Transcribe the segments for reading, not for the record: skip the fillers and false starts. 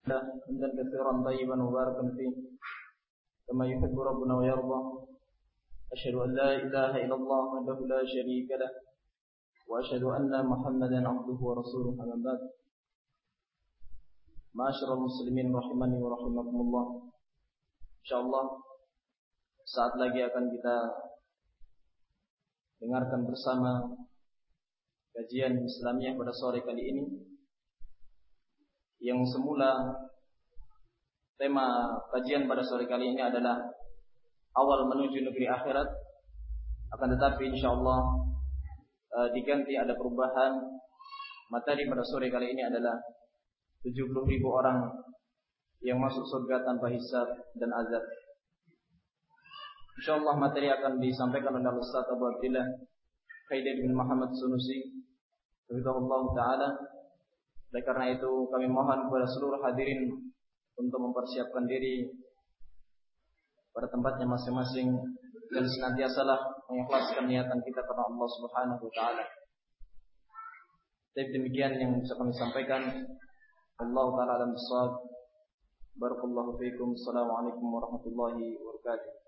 حمدا كثيرا طيبا مباركا فيه كما يحب ربنا ويرضى. أشهد أن لا إله إلا الله وحده لا شريك له وأشهد أن محمدا عبده ورسوله. أما بعد، معاشر المسlimin rahimani wa rahimakumullah. Insyaallah saat lagi akan kita dengarkan bersama kajian Islamiyah pada sore kali ini, yang semula tema kajian pada sore kali ini adalah awal menuju negeri akhirat, akan tetapi insyaallah diganti, ada perubahan. Materi pada sore kali ini adalah 70.000 orang yang masuk surga tanpa hisab dan azab. Insyaallah materi akan disampaikan oleh Ustaz Abu Abdillah Khaidid bin Muhammad Sunusi, hafizahullah taala. Oleh karena itu kami mohon kepada seluruh hadirin untuk mempersiapkan diri pada tempatnya masing-masing dan senantiasalah mengikhlaskan niatan kita karena Allah Subhanahu wa taala. Jadi demikian yang bisa kami sampaikan. Allah taala alam bissawab. Barakallahu fiikum. Assalamualaikum warahmatullahi wabarakatuh.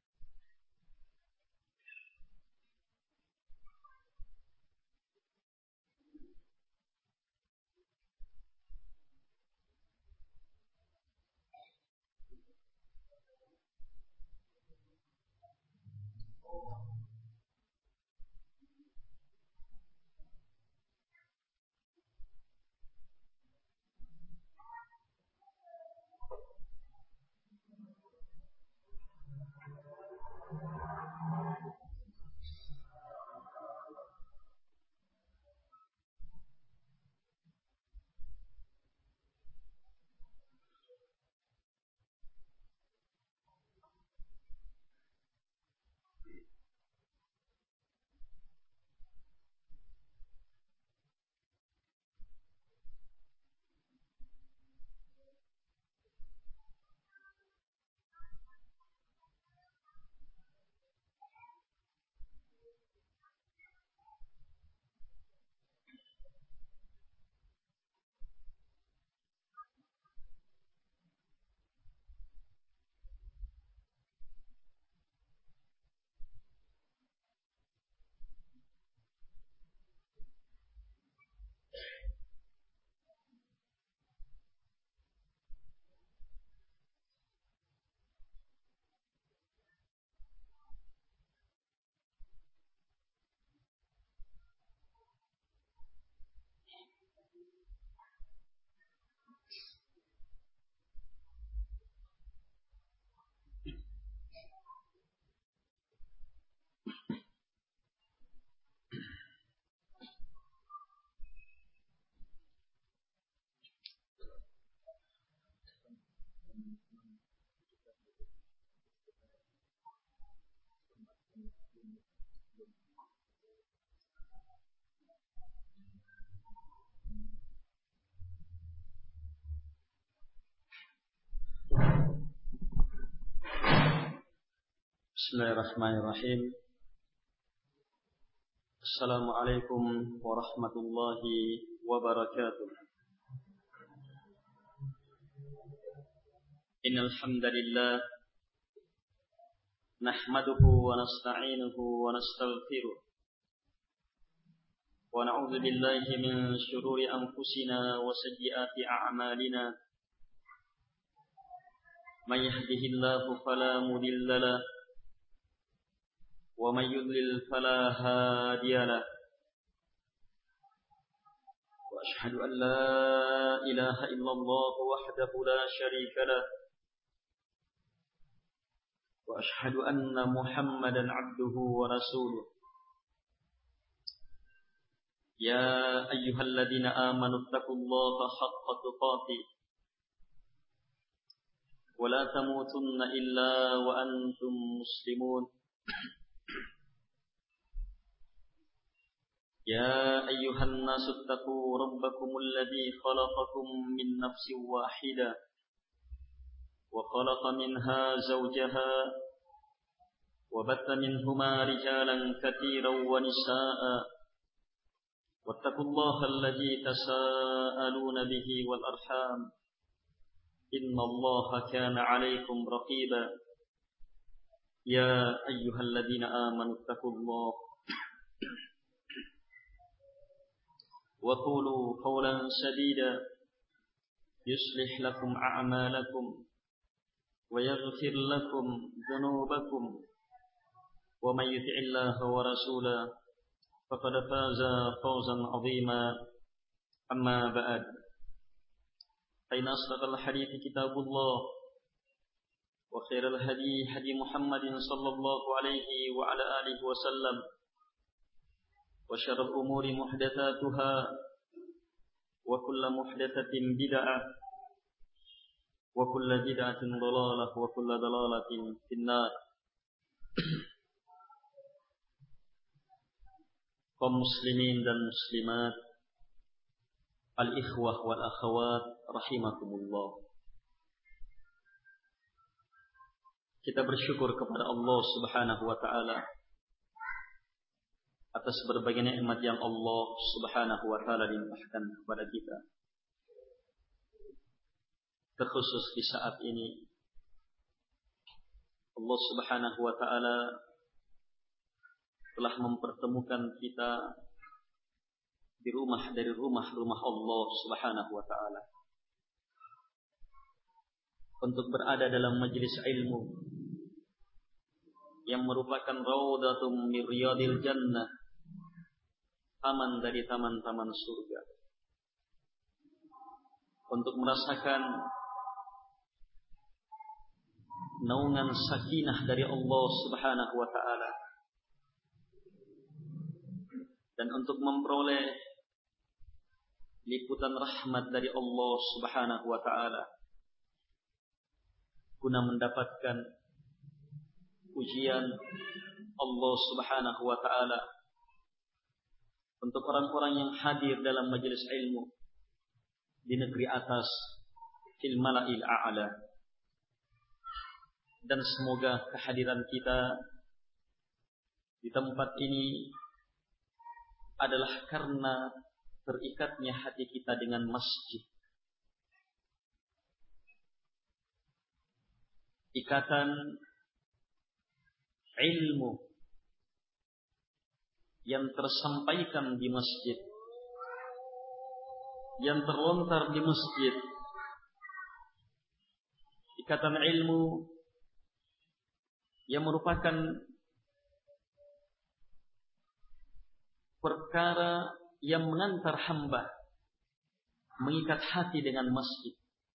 Bismillahirrahmanirrahim. Assalamualaikum warahmatullahi wabarakatuh. Innal hamdalillah nahmaduhu wa nasta'inuhu wa nastaghfiruh wa na'udzu billahi min shururi anfusina wa sayyiati a'malina. May yahdihillahu fala mudilla lahu wa may yudlil fala hadiya lahu. Wa ashhadu an la ilaha illallah wahdahu la syarika lahu wa ashhadu anna Muhammadan 'abduhu wa rasuluh. Ya ayyuhalladzina amanu taqullaha haqqa tuqatih wa la tamutunna illa wa antum muslimun. يا أيها الناس اتقوا ربكم الذي خلقكم من نفس واحدة وخلق منها زوجها وبث منهما رجالا كثيرا ونساء واتقوا الله الذي تساءلون به والأرحام إن الله كان عليكم رقيبا يا أيها الذين آمنوا اتقوا الله وقولوا قولا سديدا يصلح لكم أعمالكم ويغفر لكم ذنوبكم ومن يطع الله ورسوله فقد فاز فوزا عظيما أما بعد فإن أصدق الحديث كتاب الله وخير الهدي هدي محمد صلى الله عليه وعلى آله وسلم وشر الأمور محدثاتها وكل محدثة بدعة وكل بدعة ضلالة وكل ضلالة في النار. Kaum muslimin dan muslimat, al-ikhwah wal akhawat rahimakumullah. Kita bersyukur kepada Allah Subhanahu wa taala atas berbagai nikmat yang Allah Subhanahu wa taala limpahkan kepada kita. Terkhusus di saat ini Allah Subhanahu wa taala telah mempertemukan kita di rumah dari rumah-rumah Allah Subhanahu wa taala untuk berada dalam majelis ilmu yang merupakan raudhatum min riyadil jannah, taman dari taman-taman surga, untuk merasakan naungan sakinah dari Allah Subhanahu wa taala dan untuk memperoleh liputan rahmat dari Allah Subhanahu wa taala guna mendapatkan ujian Allah Subhanahu wa taala untuk orang-orang yang hadir dalam majelis ilmu di negeri atas fil mala'il a'la. Dan semoga kehadiran kita di tempat ini adalah karena terikatnya hati kita dengan masjid. Ikatan ilmu yang tersampaikan di masjid, yang terlontar di masjid. Ikatan ilmu yang merupakan perkara yang mengantar hamba mengikat hati dengan masjid.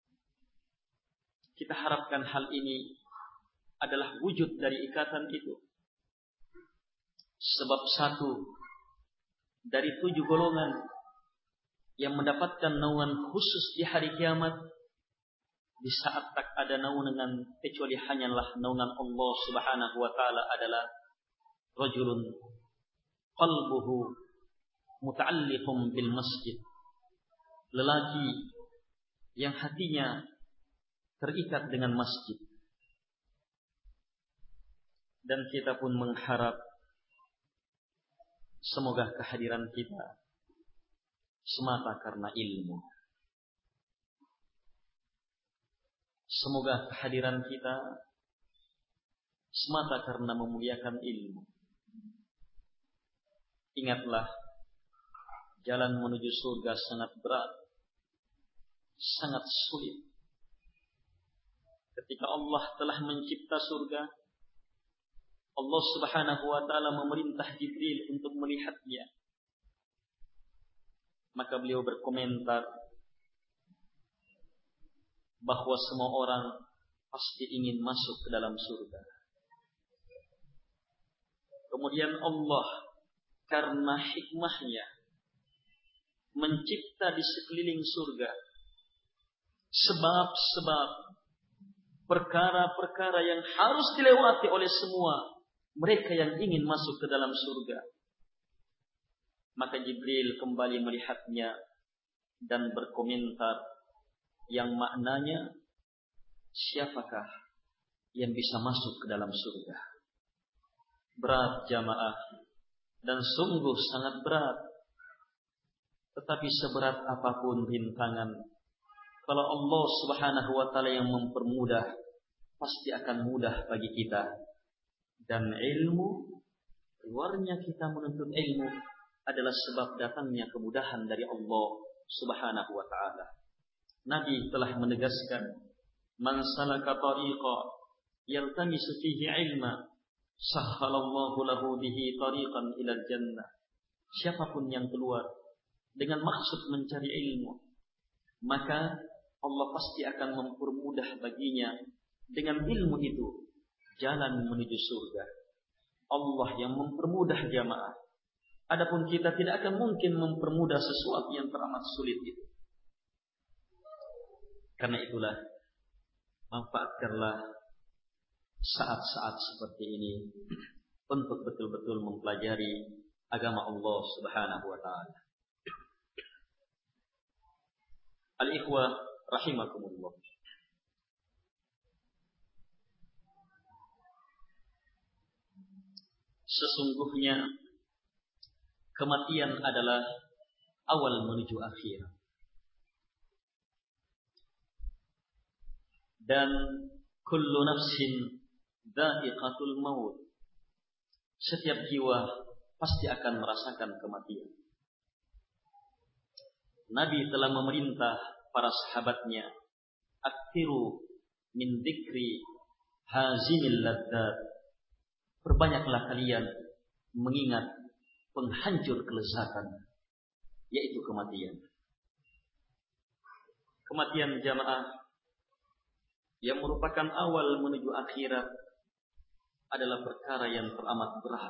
Kita harapkan hal ini adalah wujud dari ikatan itu. Sebab satu dari 7 golongan yang mendapatkan naungan khusus di hari kiamat, di saat tak ada naungan kecuali hanyalah naungan Allah Subhanahu wa taala, adalah rajulun qalbuhu muta'alliqun bil masjid. Lelaki yang hatinya terikat dengan masjid. Dan kita pun mengharap semoga kehadiran kita semata karena ilmu. Semoga kehadiran kita semata karena memuliakan ilmu. Ingatlah, jalan menuju surga sangat berat, sangat sulit. Ketika Allah telah mencipta surga, Allah Subhanahu wa taala memerintah Jibril untuk melihatnya. Maka beliau berkomentar bahwa semua orang pasti ingin masuk ke dalam surga. Kemudian Allah karena hikmahnya mencipta di sekeliling surga sebab-sebab, perkara-perkara yang harus dilewati oleh semua mereka yang ingin masuk ke dalam surga. Maka Jibril kembali melihatnya dan berkomentar yang maknanya, siapakah yang bisa masuk ke dalam surga? Berat jamaah, dan sungguh sangat berat. Tetapi seberat apapun rintangan, Kalau Allah Subhanahu wa taala yang mempermudah, pasti akan mudah bagi kita. Dan ilmu, keluarnya kita menuntut ilmu adalah sebab datangnya kemudahan dari Allah Subhanahu wa taala. Nabi telah menegaskan, "Man salaka tariqa yaltamisu fihi ilma, sahhalallahu lahu bihi tariqan ila jannah." Siapapun yang keluar dengan maksud mencari ilmu, maka Allah pasti akan mempermudah baginya dengan ilmu itu jalan menuju surga. Allah yang mempermudah jamaah. Adapun kita tidak akan mungkin mempermudah sesuatu yang teramat sulit itu. Karena itulah, manfaatkanlah saat-saat seperti ini untuk betul-betul mempelajari agama Allah Subhanahu wa taala. Al-ikhwah rahimakumullah. Sesungguhnya kematian adalah awal menuju akhir. Dan kullu nafsin dha'iqatul maut. Setiap jiwa pasti akan merasakan kematian. Nabi telah memerintah para sahabatnya, "Aktsiru min dzikri hazimil ladzat." Perbanyaklah kalian mengingat penghancur kelezatan, yaitu kematian. Kematian jamaah yang merupakan awal menuju akhirat adalah perkara yang teramat berat.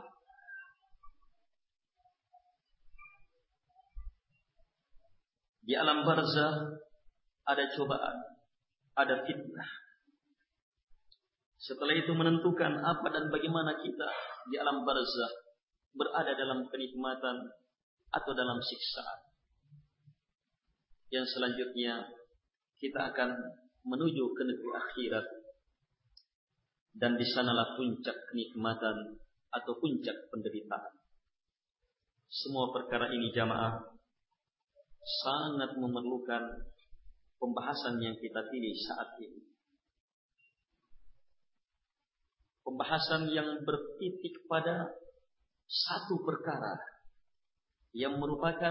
Di alam barzah ada cobaan, ada fitnah. Setelah itu menentukan apa dan bagaimana kita di alam barzah berada dalam kenikmatan atau dalam siksaan. Yang selanjutnya kita akan menuju ke negeri akhirat, dan di sanalah puncak kenikmatan atau puncak penderitaan. Semua perkara ini jamaah sangat memerlukan pembahasan yang kita pilih saat ini. Pembahasan yang bertitik pada satu perkara yang merupakan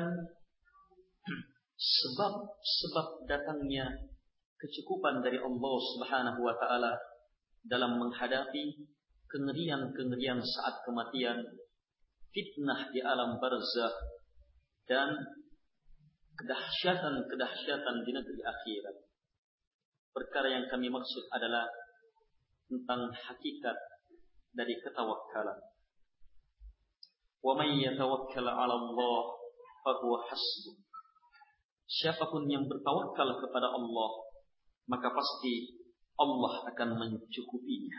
sebab datangnya kecukupan dari Allah Subhanahu wa taala dalam menghadapi kengerian-kengerian saat kematian, fitnah di alam barzah, dan kedahsyatan-kedahsyatan di negeri akhirat. Perkara yang kami maksud adalah tentang hakikat dari ketawakkalan. Wa may yatawakkal 'ala Allah fa huwa hasbuh. Siapapun yang bertawakal kepada Allah, maka pasti Allah akan mencukupinya.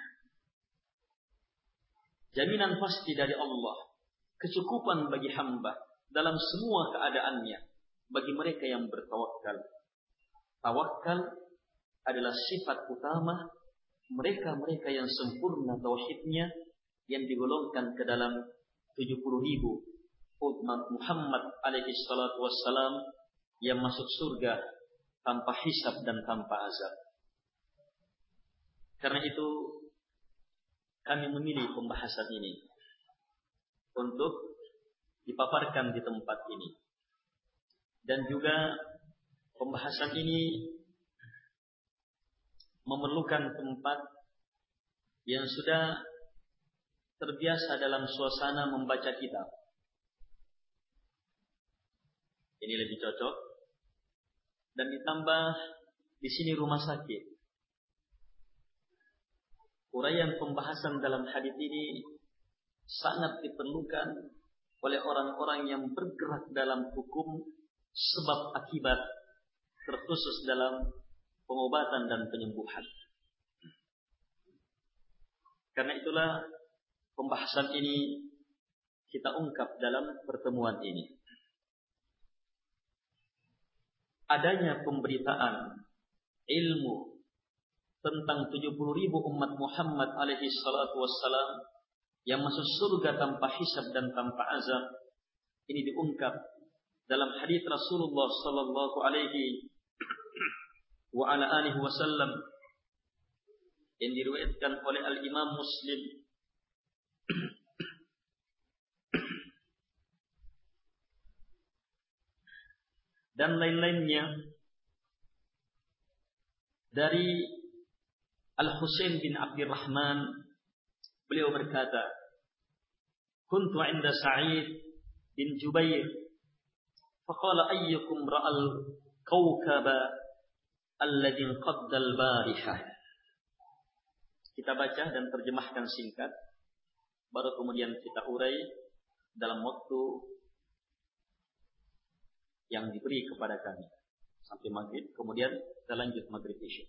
Jaminan pasti dari Allah, kecukupan bagi hamba dalam semua keadaannya bagi mereka yang bertawakal. Tawakal adalah sifat utama mereka-mereka yang sempurna tauhidnya, yang digolongkan ke dalam 70.000 umat Muhammad alaihi salatu wassalam yang masuk surga tanpa hisab dan tanpa azab. Karena itu kami memilih pembahasan ini untuk dipaparkan di tempat ini. Dan juga pembahasan ini memerlukan tempat yang sudah terbiasa dalam suasana membaca kitab. Ini lebih cocok. Dan ditambah di sini rumah sakit. Uraian pembahasan dalam hadis ini sangat diperlukan oleh orang-orang yang bergerak dalam hukum sebab akibat, terkhusus dalam pengobatan dan penyembuhan. Karena itulah pembahasan ini kita ungkap dalam pertemuan ini. Adanya pemberitaan ilmu tentang 70.000 umat Muhammad alaihi salatu wassalam yang masuk surga tanpa hisab dan tanpa azab, ini diungkap dalam hadis Rasulullah sallallahu alaihi wa ala alihi wasallam yang diriwayatkan oleh Al-Imam Muslim dan lain-lainnya dari Al-Husain bin Abdurrahman, beliau berkata, "Kuntu 'inda Sa'id bin Jubair, faqala ayyukum ra'al kawkaba alladhi qadda al-barihah." Kita baca dan terjemahkan singkat, baru kemudian kita urai dalam waktu yang diberi kepada kami sampai maghrib, kemudian kita lanjut maghrib isya.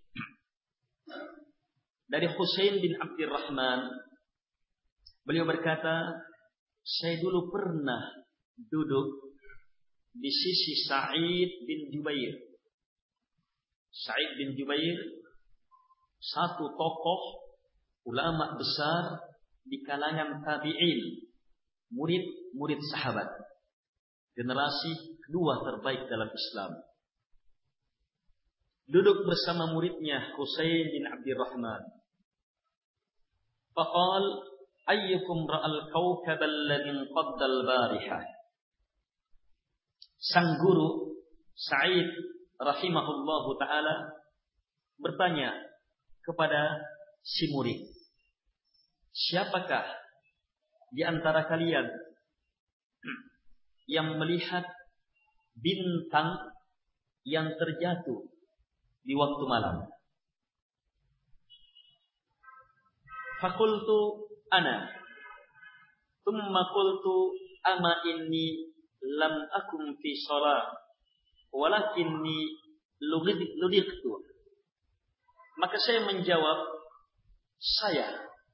Dari Husain bin Abdurrahman, beliau berkata, saya dulu pernah duduk di sisi Sa'id bin Jubair. Sa'id bin Jubair, satu tokoh ulama besar di kalangan tabi'in, murid-murid sahabat, generasi kedua terbaik dalam Islam. Duduk bersama muridnya Husain bin Abdurrahman. Faqal ayyukum ra'al kawkab alladhi qadda al-barihah. Sang guru Sa'id rahimahullahu ta'ala bertanya kepada si murid, siapakah di antara kalian yang melihat bintang yang terjatuh di waktu malam? Fakultu ana, thumma qultu ama inni lam akum fi shalah walakinni ludiqtu. Maka saya menjawab, saya.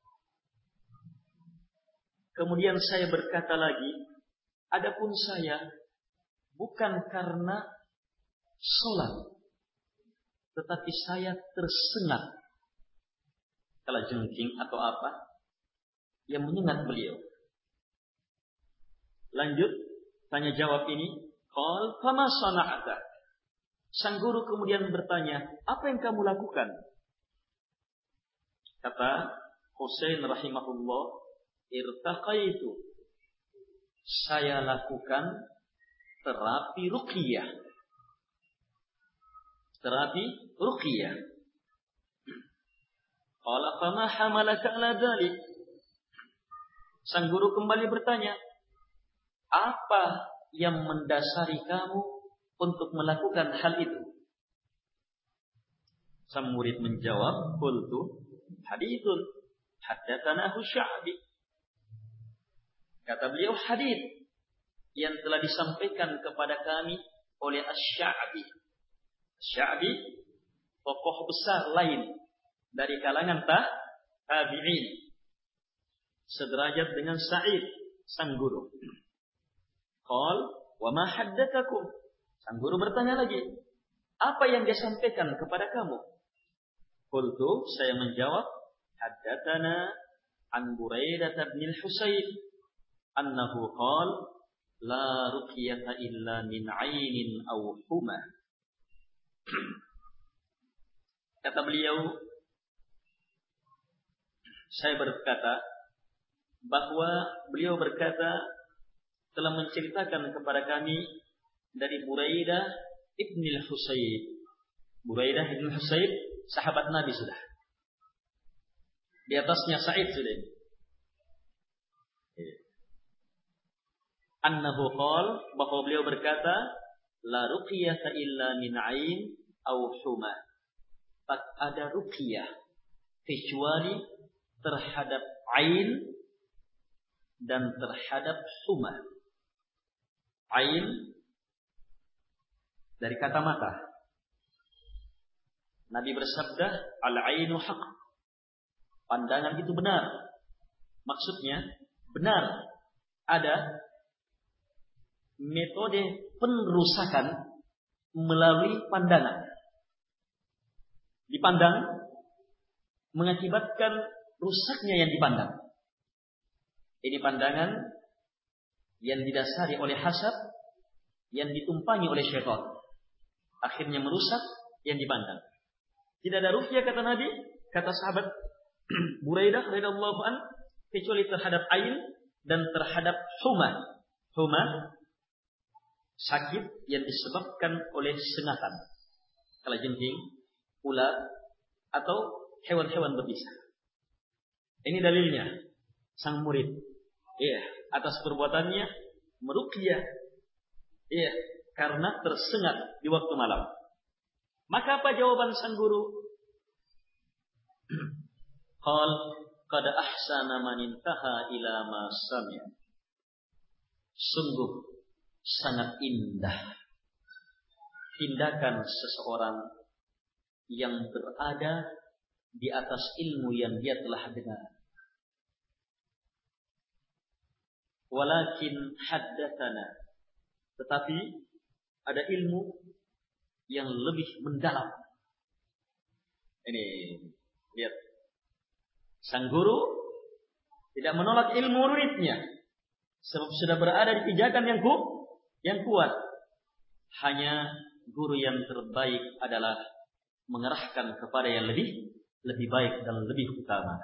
Kemudian saya berkata lagi, adapun saya bukan karena sholat, tetapi saya tersengat kalajengking atau apa yang menyengat beliau. Lanjut tanya jawab ini, qal fama sana'ata. Sang guru kemudian bertanya, apa yang kamu lakukan? Kata Husain rahimahullah, irtaqaitu, saya lakukan terapi ruqyah. Terapi ruqyah. Qala fama hamalaka ala dzalik. Sang guru kembali bertanya, apa yang mendasari kamu untuk melakukan hal itu? Sang murid menjawab, qultu hadithun haddatsanahu Sya'bi. Kata beliau, hadits yang telah disampaikan kepada kami oleh Asy-Sya'bi. Sya'bi tokoh besar lain dari kalangan tabi'in, sederajat dengan Sa'id sang guru. Qal wa ma haddatsakum. Sang guru bertanya lagi, apa yang dia sampaikan kepada kamu? Qultu, saya menjawab, haddatsana an Buraidah bin al-Husayn annahu qala la ruqyata illa min 'ainin aw huma. Kata beliau, saya berkata bahwa beliau berkata telah menceritakan kepada kami dari Buraidah ibn al-Husayn. Buraidah ibn al-Husayn sahabat Nabi sudah. Di atasnya Sa'id sudah. Annahu qala, bahwa beliau berkata, la ruqyata illa min 'ain aw huma. Tak ada ruqyah kecuali terhadap ain dan terhadap huma. Ain dari kata mata. Nabi bersabda, al-ainu haq. Pandangan itu benar. Maksudnya benar ada metode penrusakan melalui pandangan. Dipandang mengakibatkan rusaknya yang dipandang. Ini pandangan yang didasari oleh hasad, yang ditumpangi oleh syaitan. Akhirnya merusak yang dipandang. Tidak ada ruqyah kata Nabi, kata sahabat Buraidah radhiyallahu an, kecuali terhadap ain dan terhadap huma. Huma sakit yang disebabkan oleh sengatan, kalajengking, ular atau hewan-hewan berbisa. Ini dalilnya sang murid, atas perbuatannya meruqyah, karena tersengat di waktu malam. Maka apa jawaban sang guru? Qal qad ahsana man intaha ila ma sami'a. Sungguh sangat indah tindakan seseorang yang berada di atas ilmu yang dia telah dengar. Walakin haddatsana, tetapi ada ilmu yang lebih mendalam. Ini lihat, sang guru tidak menolak ilmu muridnya, sebab sudah berada di pijakan yang kuat. Hanya guru yang terbaik adalah mengerahkan kepada yang lebih baik dan lebih utama.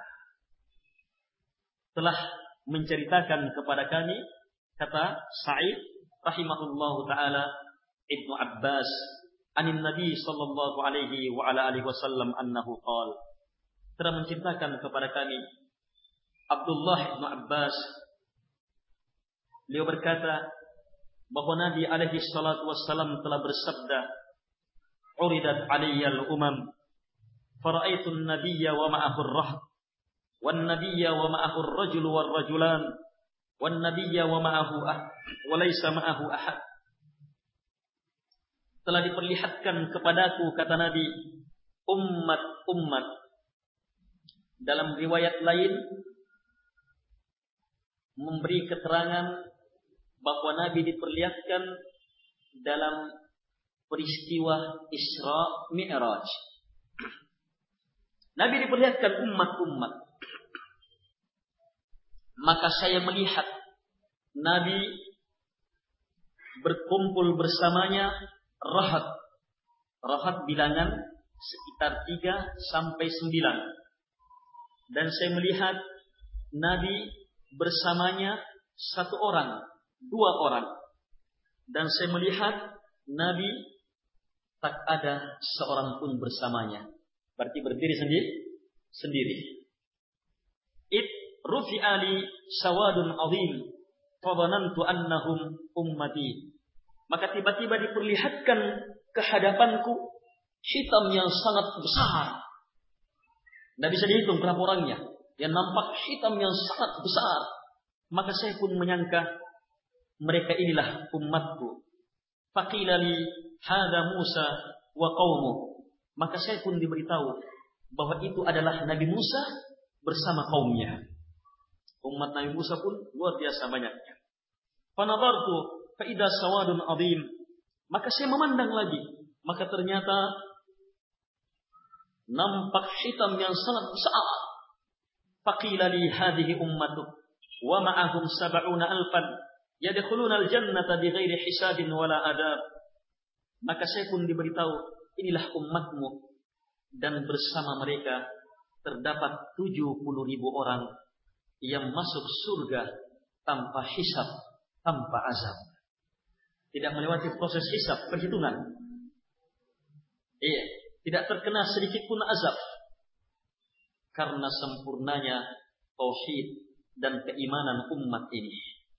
Telah menceritakan kepada kami, kata Sa'id rahimahullahu taala, Ibnu Abbas anin Nabi sallallahu alaihi wa ala alihi wasallam annahu qala, telah menceritakan kepada kami Abdullah bin Abbas, beliau berkata bahwa Nabi alaihi salatu wassalam telah bersabda, uridat alayyal umam fara'aitu an-nabiyya wa ma'ahu ar-rahb wan nabiyya wa ma'ahu ar-rajul war rajulan wan nabiyya wa ma'ahu wa laysa ma'ahu ahad. Telah diperlihatkan kepadaku, kata Nabi, umat-umat. Dalam riwayat lain memberi keterangan bahwa Nabi diperlihatkan dalam peristiwa Isra Mi'raj. Nabi diperlihatkan umat-umat. Maka saya melihat Nabi berkumpul bersamanya rahat. Rahat bilangan sekitar 3 sampai 9. Dan saya melihat Nabi bersamanya 1 orang, 2 orang. Dan saya melihat Nabi tak ada seorang pun bersamanya. Berarti berdiri sendiri. Rufi'a li sawadun azim fa dhanantu annahum ummati. Maka tiba-tiba diperlihatkan ke hadapanku hitam yang sangat besar. Tidak bisa dihitung berapa orangnya. Yang nampak hitam yang sangat besar. Maka saya pun menyangka mereka inilah umatku. Faqila li hadza Musa wa qaumuh. Maka saya pun diberitahu bahwa itu adalah Nabi Musa bersama kaumnya. Umat Nabi Musa pun luar biasa banyaknya. Fa nadartu fa idza sawadun azim. Maka saya memandang lagi, maka ternyata nampak hitam yang sangat besar. Faqila li hadhihi ummatuk wa ma'ahum 70,000 yadkhuluna al-jannata bighairi hisabin wala adab. Maka saya pun diberitahu, inilah umatmu, dan bersama mereka terdapat 70.000 orang yang masuk surga tanpa hisab, tanpa azab. Tidak melewati proses hisab, perhitungan. Tidak terkena sedikit pun azab. Karena sempurnanya tauhid dan keimanan umat ini.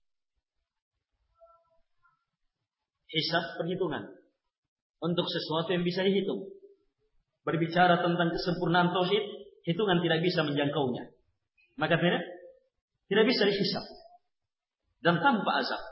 Hisab, perhitungan. Untuk sesuatu yang bisa dihitung. Berbicara tentang kesempurnaan tauhid, hitungan tidak bisa menjangkaunya. Maka tidak bisa dihisab. Dan tanpa azab.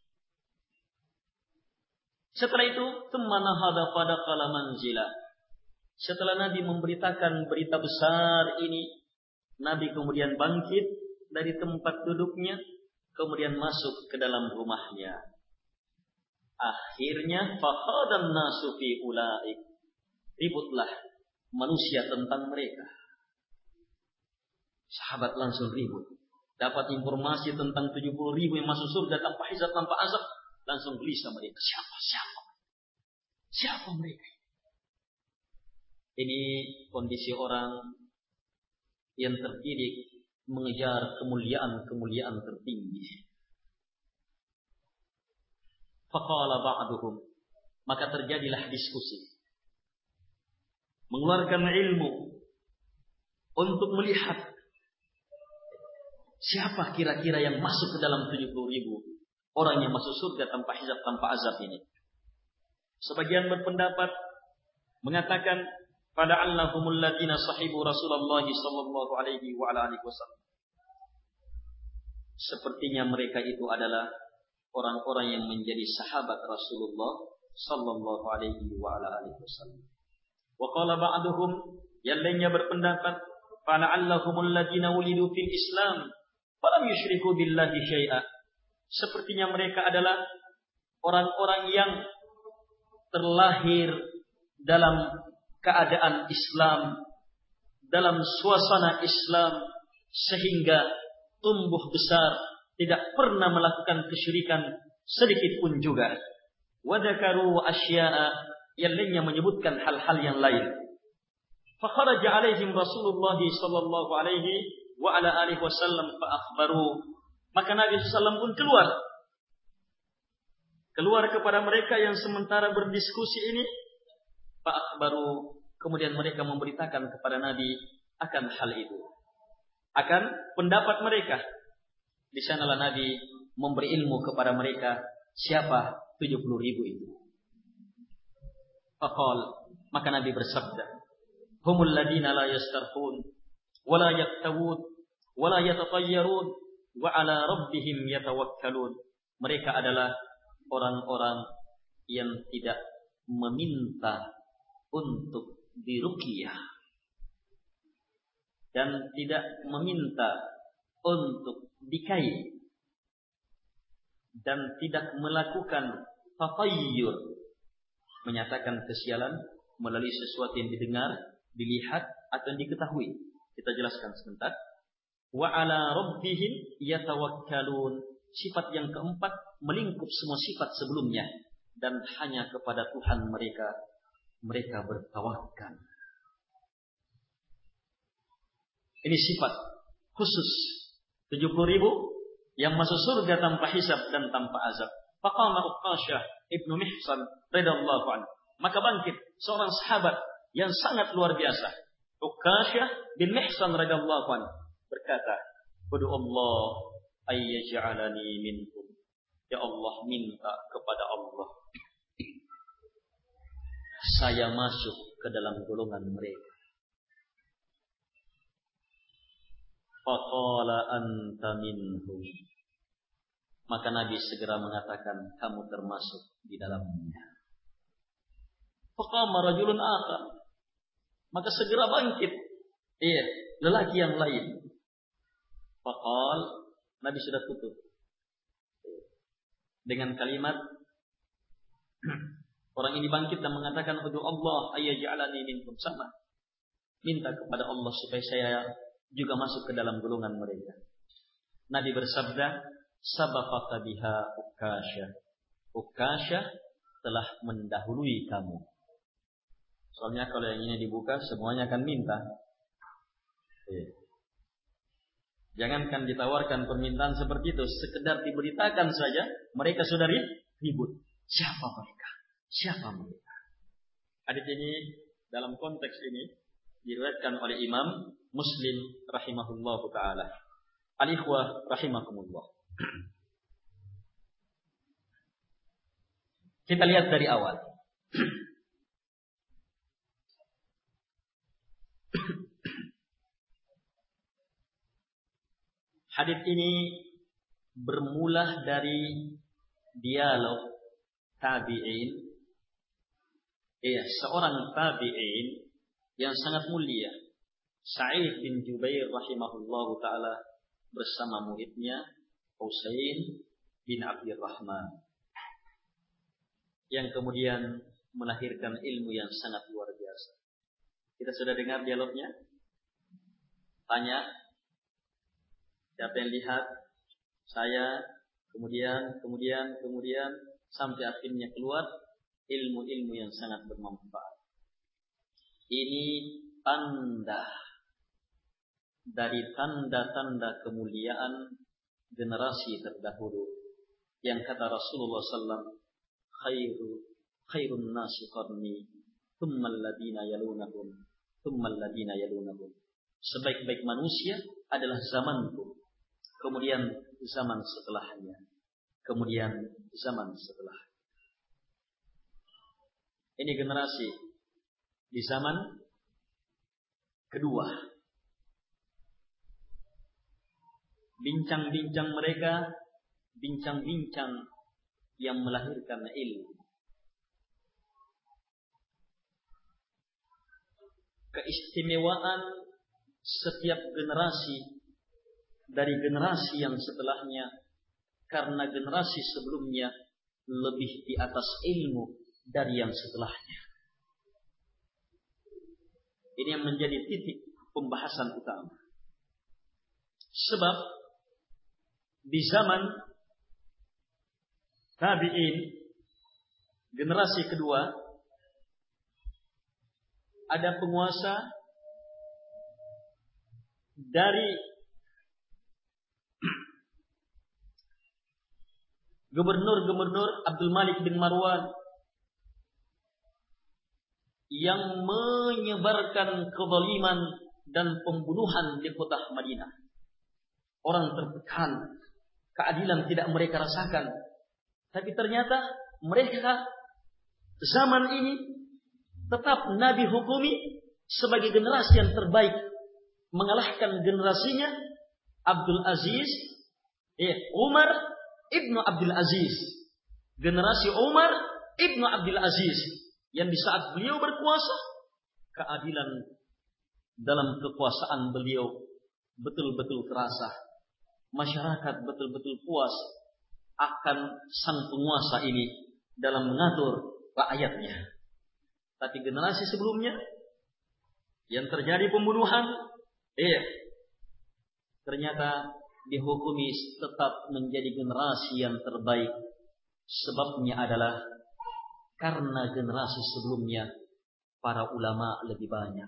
Setelah itu, thumma nahada fadakhala manzila. Setelah Nabi memberitakan berita besar ini, Nabi kemudian bangkit dari tempat duduknya, kemudian masuk ke dalam rumahnya. Akhirnya fahadan nasu fi ulaik. Ributlah manusia tentang mereka. Sahabat langsung ribut. Dapat informasi tentang 70.000 yang masuk surga tanpa hisab, tanpa azab, langsung gelisah mereka. Siapa mereka? Ini kondisi orang yang terdidik mengejar kemuliaan tertinggi. Faqala ba'duhum, maka terjadilah diskusi. Mengeluarkan ilmu untuk melihat siapa kira-kira yang masuk ke dalam 70.000 orang yang masuk surga tanpa hisab, tanpa azab ini. Sebagian berpendapat mengatakan fala'allahumul ladzina sahibu Rasulullah sallallahu alaihi wa ala alihi wasallam. Sepertinya mereka itu adalah orang-orang yang menjadi sahabat Rasulullah sallallahu alaihi wa ala alihi wasallam. Wa qala ba'duhum, yang lainnya berpendapat fala'allahumul ladzina wulidu fil Islam falam yusyriku billahi syai'a. Sepertinya mereka adalah orang-orang yang terlahir dalam keadaan Islam, dalam suasana Islam, sehingga tumbuh besar, tidak pernah melakukan kesyirikan sedikit pun juga. Wa dzakaru asya'a, yang lainnya menyebutkan hal-hal yang lain. Fa kharaja alaihim Rasulullah sallallahu alaihi wa ala alihi wasallam fa akhbaru, maka Nabi sallallahu pun keluar kepada mereka yang sementara berdiskusi ini. Fa akhbaru, kemudian mereka memberitakan kepada Nabi akan hal itu, akan pendapat mereka. Di sanalah Nabi memberi ilmu kepada mereka siapa 70.000 itu. Faqal, maka Nabi bersabda, humul ladina la yastarqun wa la yaktawun wa la yatatayyarun wa ala rabbihim yatawakkalun. Mereka adalah orang-orang yang tidak meminta untuk diruqyah dan tidak meminta untuk dikain dan tidak melakukan tatayyur, menyatakan kesialan melalui sesuatu yang didengar, dilihat atau yang diketahui. Kita jelaskan sebentar. Wa ala rabbihim yatawakkalun. Sifat yang keempat melingkup semua sifat sebelumnya, dan hanya kepada Tuhan mereka bertawakal. Ini sifat khusus 70.000 yang masuk surga tanpa hisab dan tanpa azab. Faqama Uqashah ibnu Mihsan radhiyallahu anhu, maka bangkit seorang sahabat yang sangat luar biasa, Uqashah bin Mihsan radhiyallahu anhu, berkata, "Qul Allah ayyaj'alani minhum." Ya Allah, minta kepada Allah saya masuk ke dalam golongan mereka. Faqala anta minhum, maka Nabi segera mengatakan kamu termasuk di dalamnya. Faqama rajulun akhar, maka segera bangkit lelaki yang lain. Faqal, Nabi sudah tutup dengan kalimat orang ini bangkit dan mengatakan ud'u Allah ayyaj'alani minkum, sama, minta kepada Allah supaya saya juga masuk ke dalam golongan mereka. Nabi bersabda, sabaqaka biha Uqashah. Uqashah telah mendahului kamu. Soalnya kalau yang ini dibuka semuanya akan minta. Jangankan ditawarkan permintaan seperti itu, sekedar diberitakan saja mereka sudah ribut. Siapa mereka? Siapa mereka? Hadis ini dalam konteks ini diriwayatkan oleh Imam Muslim rahimahullahu taala. Al-ikhwah rahimakumullah. Kita lihat dari awal. Hadis ini bermula dari dialog tabi'in. Seorang tabi'in yang sangat mulia, Sa'id bin Jubair rahimahullahu ta'ala, bersama muridnya Husain bin Abdurrahman, yang kemudian melahirkan ilmu yang sangat luar biasa. Kita sudah dengar dialognya? Tanya, siapa yang lihat? Saya, kemudian sampai akhirnya keluar ilmu-ilmu yang sangat bermanfaat. Ini tanda dari tanda-tanda kemuliaan generasi terdahulu. Yang kata Rasulullah SAW, khairun nasi qarni, thumma alladhina yalunahum, thumma alladhina yalunahum. Sebaik-baik manusia adalah zamanku, kemudian zaman setelahnya, kemudian zaman setelah. Ini generasi di zaman kedua. Bincang-bincang mereka, bincang-bincang yang melahirkan ilmu. Keistimewaan setiap generasi dari generasi yang setelahnya, karena generasi sebelumnya lebih di atas ilmu dari yang setelahnya. Ini yang menjadi titik pembahasan utama. Sebab di zaman tabi'in, generasi kedua, ada penguasa dari gubernur Abdul Malik bin Marwan yang menyebarkan kezaliman dan pembunuhan di kota Madinah. Orang tertekan, keadilan tidak mereka rasakan. Tapi ternyata mereka zaman ini tetap Nabi hukumi sebagai generasi yang terbaik, mengalahkan generasinya Abdul Aziz, Umar ibnu Abdul Aziz. Generasi Umar ibnu Abdul Aziz yang di saat beliau berkuasa, keadilan dalam kekuasaan beliau betul-betul terasa. Masyarakat betul-betul puas akan sang penguasa ini dalam mengatur rakyatnya. Tapi generasi sebelumnya yang terjadi pembunuhan, ternyata dihukumi tetap menjadi generasi yang terbaik. Sebabnya adalah karena generasi sebelumnya para ulama lebih banyak,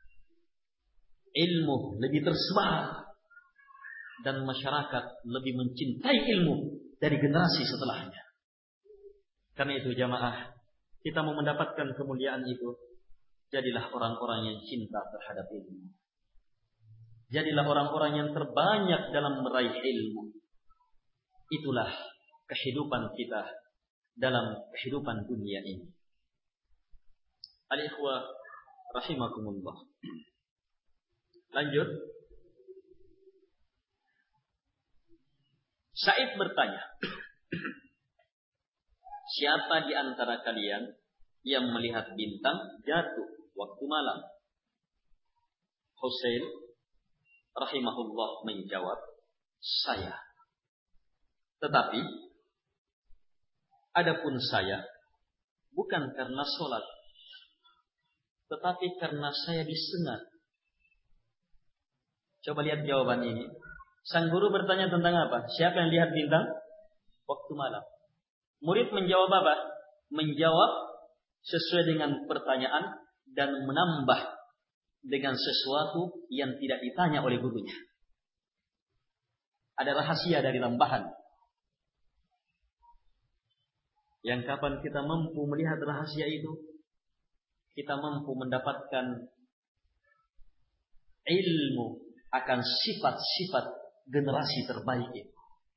ilmu lebih tersebar, dan masyarakat lebih mencintai ilmu dari generasi setelahnya. Karena itu jamaah, kita mau mendapatkan kemuliaan itu, jadilah orang-orang yang cinta terhadap ilmu. Jadilah orang-orang yang terbanyak dalam meraih ilmu. Itulah kehidupan kita dalam kehidupan dunia ini. Al-ikhwah rahimakumullah. Lanjut. Sa'id bertanya, siapa di antara kalian yang melihat bintang jatuh waktu malam? Husain rahimahullah menjawab, saya. Tetapi adapun saya bukan karena sholat, tetapi karena saya disengat. Coba lihat jawaban ini. Sang guru bertanya tentang apa? Siapa yang lihat bintang waktu malam? Murid menjawab apa? Menjawab sesuai dengan pertanyaan dan menambah dengan sesuatu yang tidak ditanya oleh gurunya. Ada rahasia dari tambahan. Yang kapan kita mampu melihat rahasia itu, kita mampu mendapatkan ilmu akan sifat-sifat generasi terbaik itu.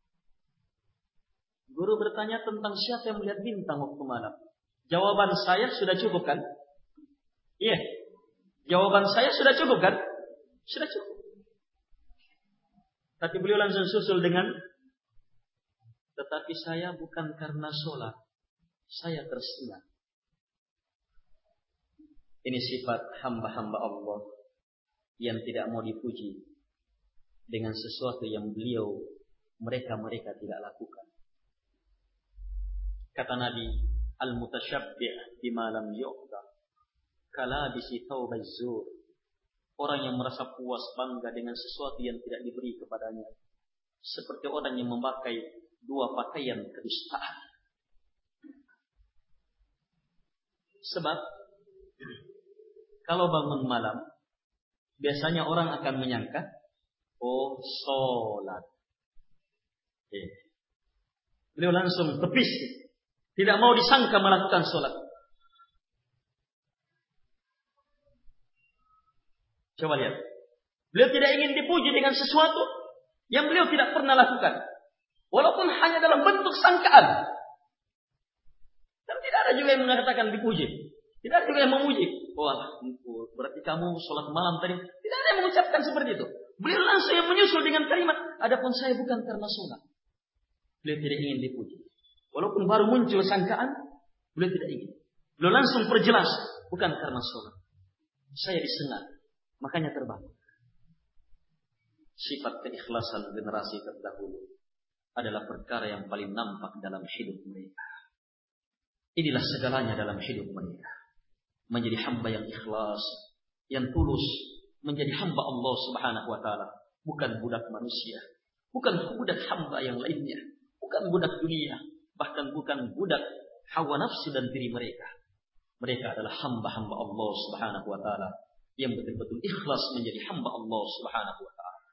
Guru bertanya tentang siapa yang melihat bintang waktu malam. Jawaban saya sudah cukup kan? Iya. Jawaban saya sudah cukup kan? Sudah cukup. Tapi beliau langsung susul dengan, tetapi saya bukan karena sholat, saya tersengat. Ini sifat hamba-hamba Allah yang tidak mau dipuji dengan sesuatu yang mereka tidak lakukan. Kata Nabi, al-mutasyabbi' bima lam yu'ta kalabisi thawbaz zur. Orang yang merasa puas bangga dengan sesuatu yang tidak diberi kepadanya, seperti orang yang memakai dua pakaian kedustaan. Sebab kalau bangun malam, biasanya orang akan menyangka, oh sholat. Beliau langsung tepis, tidak mau disangka melakukan sholat. Coba lihat, beliau tidak ingin dipuji dengan sesuatu yang beliau tidak pernah lakukan, walaupun hanya dalam bentuk sangkaan. Dan tidak ada juga yang mengatakan dipuji, tidak ada juga yang memuji. Wah, berarti kamu sholat malam tadi. Tidak ada yang mengucapkan seperti itu. Beliau langsung yang menyusul dengan kalimat, adapun saya bukan karena sholat. Beliau tidak ingin dipuji. Walaupun baru muncul sangkaan, beliau tidak ingin. Beliau langsung perjelas, bukan karena sholat. Saya disengat, makanya terbangun. Sifat keikhlasan generasi terdahulu adalah perkara yang paling nampak dalam hidup mereka. Inilah segalanya dalam hidup mereka. Menjadi hamba yang ikhlas, yang tulus, menjadi hamba Allah Subhanahu wa taala, bukan budak manusia, bukan budak hamba yang lainnya, bukan budak dunia, bahkan bukan budak hawa nafsu dan diri mereka. Mereka adalah hamba-hamba Allah Subhanahu wa taala yang betul-betul ikhlas menjadi hamba Allah Subhanahu wa taala.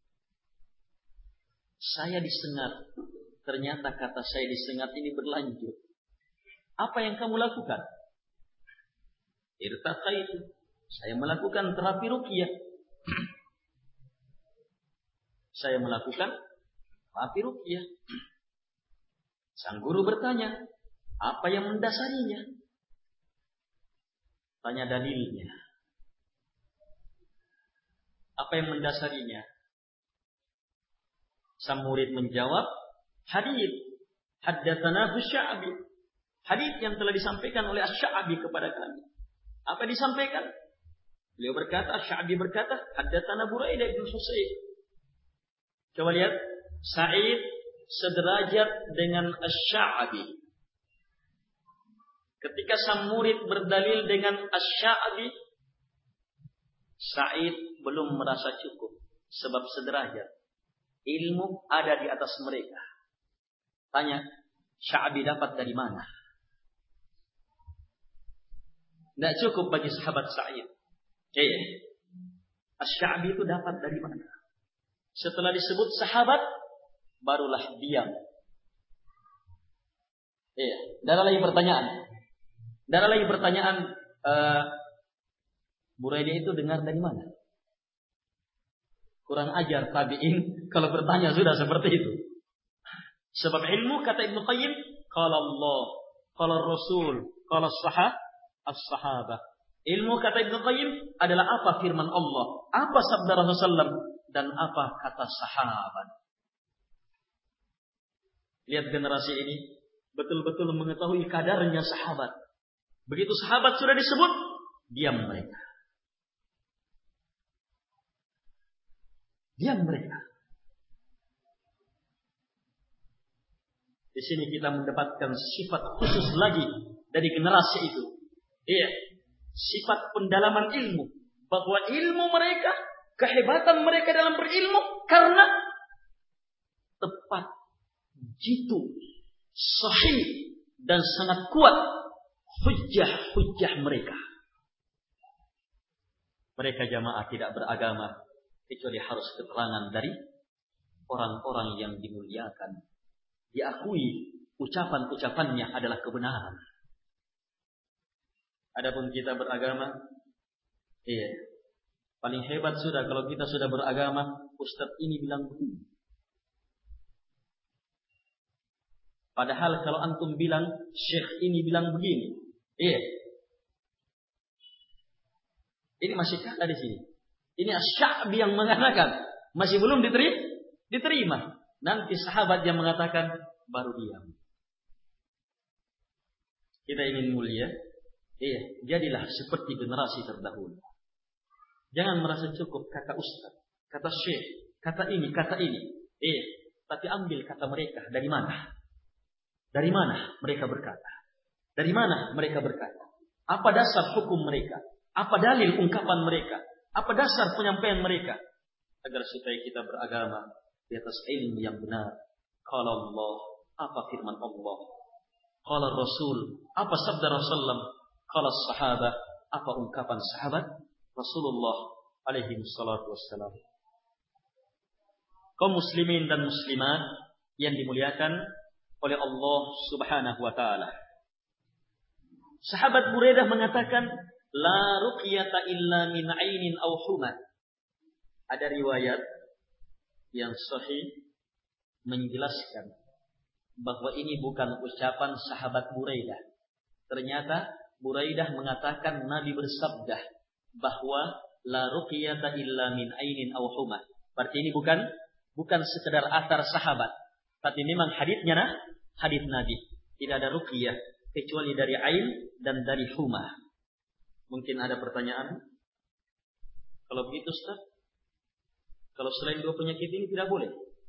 Saya disengat, ternyata kata saya disengat ini berlanjut. Apa yang kamu lakukan? Irtaqaitu, saya melakukan terapi ruqyah. Saya melakukan terapi ruqyah. Sang guru bertanya, apa yang mendasarinya? Tanya dalilnya. Apa yang mendasarinya? Sang murid menjawab, hadits haddatsana Asy-Sya'bi. Hadits yang telah disampaikan oleh Asy-Sya'bi kepada kami. Apa disampaikan? Beliau berkata, Asy-Sya'bi berkata, haddatsana Buraidah bin Husayn. Coba lihat, Sa'id sederajat dengan Asy-Sya'bi. Ketika sang murid berdalil dengan Asy-Sya'bi, Sa'id belum merasa cukup sebab sederajat. Ilmu ada di atas mereka. Tanya, Sya'bi dapat dari mana? Tidak cukup bagi sahabat Sa'id. Asy-Sya'bi itu dapat dari mana? Setelah disebut sahabat, barulah diam. Ada lagi pertanyaan. Buraidah itu dengar dari mana? Kurang ajar tabi'in kalau bertanya sudah seperti itu. Sebab ilmu, kata Ibnu Qayyim, qala Allah, qala Rasul, qala as-sahabah. Ilmu, kata Ibnu Qayyim, adalah apa firman Allah, apa sabda Rasulullah SAW, dan apa kata sahabat. Lihat generasi ini betul-betul mengetahui kadarnya sahabat. Begitu sahabat sudah disebut, diam mereka. Diam mereka. Di sini kita mendapatkan sifat khusus lagi dari generasi itu. Sifat pendalaman ilmu. Bahwa ilmu mereka, kehebatan mereka dalam berilmu, karena tepat, jitu, sahih, dan sangat kuat hujjah mereka. Mereka jamaah tidak beragama kecuali harus keterangan dari orang-orang yang dimuliakan, diakui ucapan-ucapannya adalah kebenaran. Adapun kita beragama, paling hebat sudah kalau kita sudah beragama, ustadz ini bilang begini. Padahal kalau antum bilang syekh ini bilang begini, ini masih kalah di sini. Ini Asy-Sya'bi yang mengatakan, masih belum diterima. Nanti sahabat yang mengatakan, baru diam. Kita ingin mulia, jadilah seperti generasi terdahulu. Jangan merasa cukup kata ustaz, kata syekh, kata ini. Tapi ambil kata mereka dari mana? Dari mana mereka berkata? Dari mana mereka berkata? Apa dasar hukum mereka? Apa dalil ungkapan mereka? Apa dasar penyampaian mereka? Agar supaya kita beragama di atas ilmu yang benar. Qala Allah, apa firman Allah? Qala Rasul, apa sabda Rasulullah? Qala sahabat, apa ungkapan sahabat Rasulullah alaihi salatu wassalam. Kaum muslimin dan muslimat yang dimuliakan oleh Allah Subhanahu wa taala. Sahabat Buraidah mengatakan, la ruqyata illa min ainin aw huma. Ada riwayat yang sahih menjelaskan bahwa ini bukan ucapan sahabat Buraidah. Ternyata Buraidah mengatakan Nabi bersabda bahwa la ruqyata illa min ainin aw huma. Berarti ini bukan sekedar athar sahabat, tapi memang hadisnya hadis Nabi. Tidak ada ruqyah kecuali dari ain dan dari huma. Mungkin ada pertanyaan? Kalau begitu Ustaz, kalau selain dua penyakit ini tidak boleh?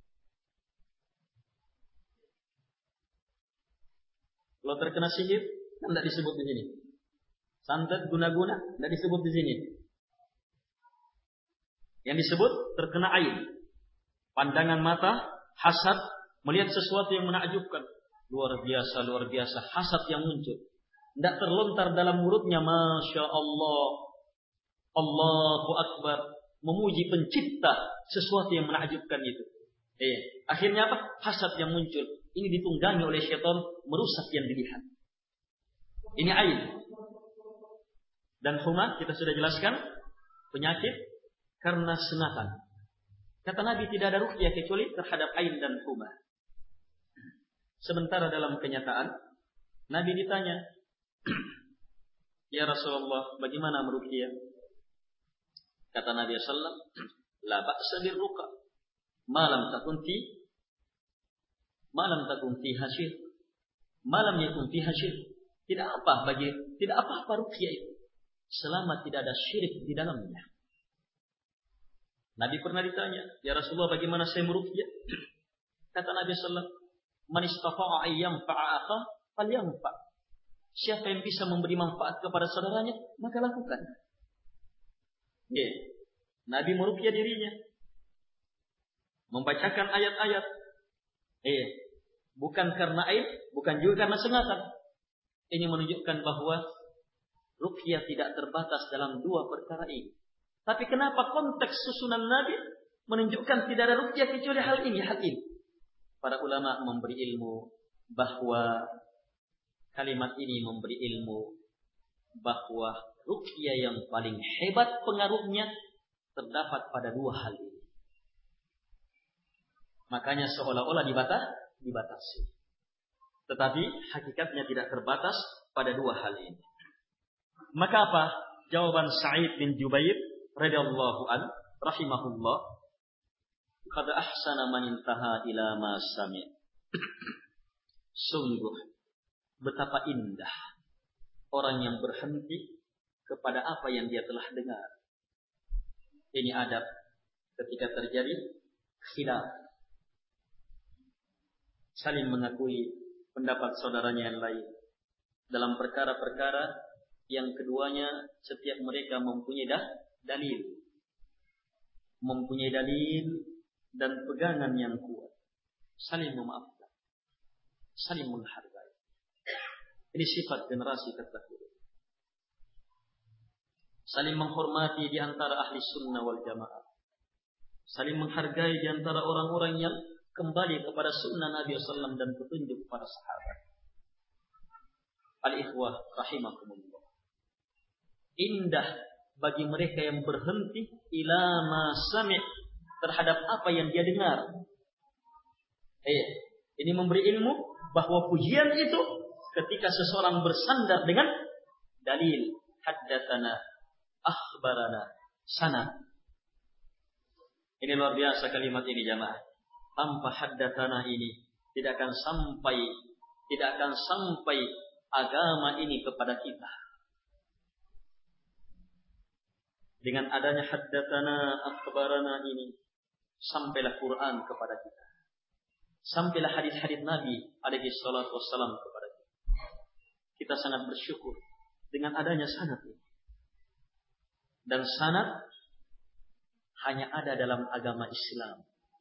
Kalau terkena sihir, kan tidak disebut di sini. Santet, guna-guna, tidak disebut di sini. Yang disebut terkena ain. Pandangan mata, hasad, melihat sesuatu yang menakjubkan. Luar biasa hasad yang muncul. Tidak terlontar dalam mulutnya, Masya Allah, Allahu Akbar, memuji pencipta sesuatu yang menakjubkan itu. Akhirnya apa? Hasad yang muncul. Ini ditunggangi oleh syaitan, merusak yang dilihat. Ini ain. Dan huma kita sudah jelaskan, penyakit karena sengatan. Kata Nabi tidak ada ruqyah kecuali terhadap ain dan huma. Sementara dalam kenyataan, Nabi ditanya, ya Rasulullah, bagaimana meruqyah? Kata Nabi sallallahu alaihi wasallam, la ba'sa birruqa, ma lam takun fiha syirk, ma lam yakun fiha syirk. Tidak apa-apa ruqyah itu selama tidak ada syirik di dalamnya. Nabi pernah ditanya, ya Rasulullah, bagaimana saya meruqyah? Kata Nabi sallallahu alaihi wasallam, man istata'a ayyamfa'a akha falyanfa'. Siapa yang bisa memberi manfaat kepada saudaranya, maka lakukan. Nabi meruqyah dirinya, membacakan ayat-ayat. Bukan karena aib, bukan juga karena sengatan. Ini menunjukkan bahwa ruqyah tidak terbatas dalam dua perkara ini. Tapi kenapa konteks susunan Nabi menunjukkan tidak ada ruqyah kecuali hal ini? Para ulama memberi ilmu bahwa kalimat ini memberi ilmu bahwa ruqyah yang paling hebat pengaruhnya terdapat pada dua hal ini. Makanya seolah-olah dibatasi. Tetapi hakikatnya tidak terbatas pada dua hal ini. Maka apa? Jawaban Sa'id bin Jubair radhiyallahu an rahimahullah, qad ahsana man intaha ila ma sami'. Sungguh betapa indah orang yang berhenti kepada apa yang dia telah dengar. Ini adab ketika terjadi khilaf, saling mengakui pendapat saudaranya yang lain dalam perkara-perkara yang keduanya setiap mereka mempunyai dalil dan pegangan yang kuat, saling memaafkan, saling menghargai. Ini sifat generasi terdahulu. Saling menghormati di antara ahli sunnah wal jamaah, saling menghargai di antara orang-orang yang kembali kepada sunnah Nabi SAW dan petunjuk para sahabat. Al-ikhwah rahimakumullah, indah bagi mereka yang berhenti ila ma sami' terhadap apa yang dia dengar. Ini memberi ilmu bahwa pujian itu ketika seseorang bersandar dengan dalil, haddatsana, akhbarana, sanad. Ini luar biasa kalimat ini jamaah. Tanpa haddatsana ini tidak akan sampai agama ini kepada kita. Dengan adanya haddatsana, akhbarana ini, sampailah Quran kepada kita. Sampailah hadis-hadis Nabi alaihi salatu wassalam kepada kita. Kita sangat bersyukur dengan adanya sanad ini. Dan sanad hanya ada dalam agama Islam.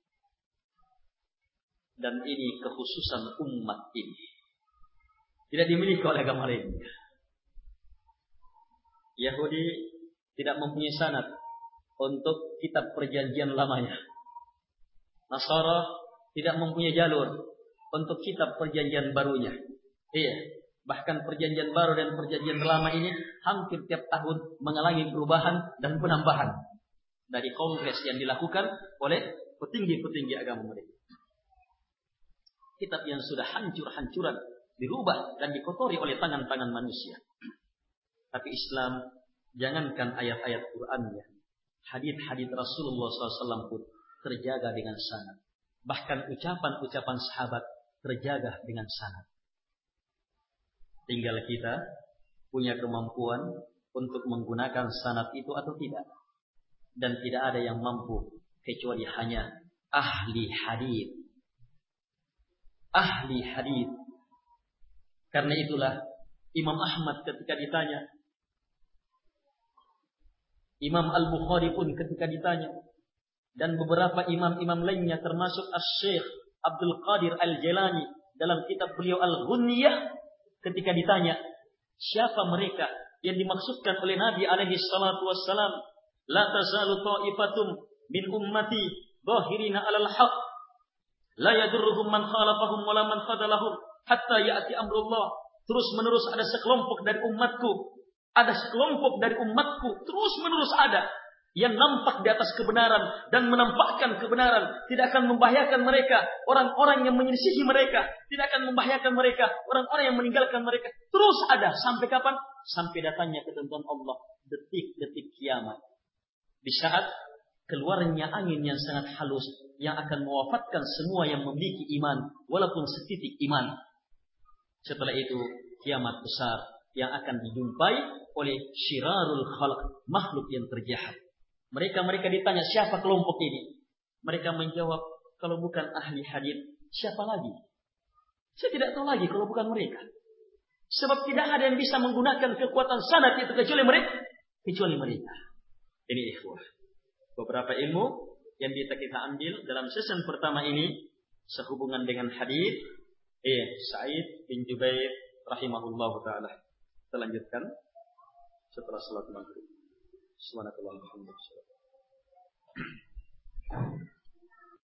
Dan ini kekhususan umat ini. Tidak dimiliki oleh agama lain. Yahudi tidak mempunyai sanad untuk kitab perjanjian lamanya. Nasara tidak mempunyai jalur untuk kitab perjanjian barunya. Iya, bahkan perjanjian baru dan perjanjian lama ini hampir tiap tahun mengalami perubahan dan penambahan dari kongres yang dilakukan oleh petinggi-petinggi agama mereka. Kitab yang sudah hancur-hancuran dirubah dan dikotori oleh tangan-tangan manusia. Tapi Islam, jangankan ayat-ayat Qur'annya, hadits-hadits Rasulullah SAW pun terjaga dengan sanad. Bahkan ucapan-ucapan sahabat terjaga dengan sanad. Tinggal kita punya kemampuan untuk menggunakan sanad itu atau tidak. Dan tidak ada yang mampu kecuali hanya ahli hadits. Ahli hadits. Karena itulah Imam Ahmad ketika ditanya, Imam Al-Bukhari pun ketika ditanya, dan beberapa imam-imam lainnya termasuk Asy-Syaikh Abdul Qadir Al-Jilani dalam kitab beliau Al-Ghunniyah, ketika ditanya siapa mereka yang dimaksudkan oleh Nabi alaihi salatu wassalam, la tazalu ta'ifatum min ummati dhahirina 'alal haqq la yadurruhum man khalafahum wala man khadalahum hatta ya'ti amrullah. Terus menerus ada sekelompok dari umatku, terus menerus ada yang nampak di atas kebenaran dan menampakkan kebenaran, tidak akan membahayakan mereka orang-orang yang menyelisihi mereka, tidak akan membahayakan mereka orang-orang yang meninggalkan mereka. Terus ada sampai kapan? Sampai datangnya ketentuan Allah, detik-detik kiamat. Di saat keluarnya angin yang sangat halus yang akan mewafatkan semua yang memiliki iman walaupun setitik iman. Setelah itu kiamat besar yang akan dijumpai oleh syirarul khalq, makhluk yang terjahat. Mereka ditanya siapa kelompok ini? Mereka menjawab, kalau bukan ahli hadits, siapa lagi? Saya tidak tahu lagi kalau bukan mereka. Sebab tidak ada yang bisa menggunakan kekuatan sanad itu kecuali mereka. Ini ikhwah, beberapa ilmu yang kita ambil dalam season pertama ini sehubungan dengan hadits. Sa'id bin Jubair rahimahullahu ta'ala. Kita lanjutkan setelah salat maghrib. Subhanakallahumma wa bihamdika.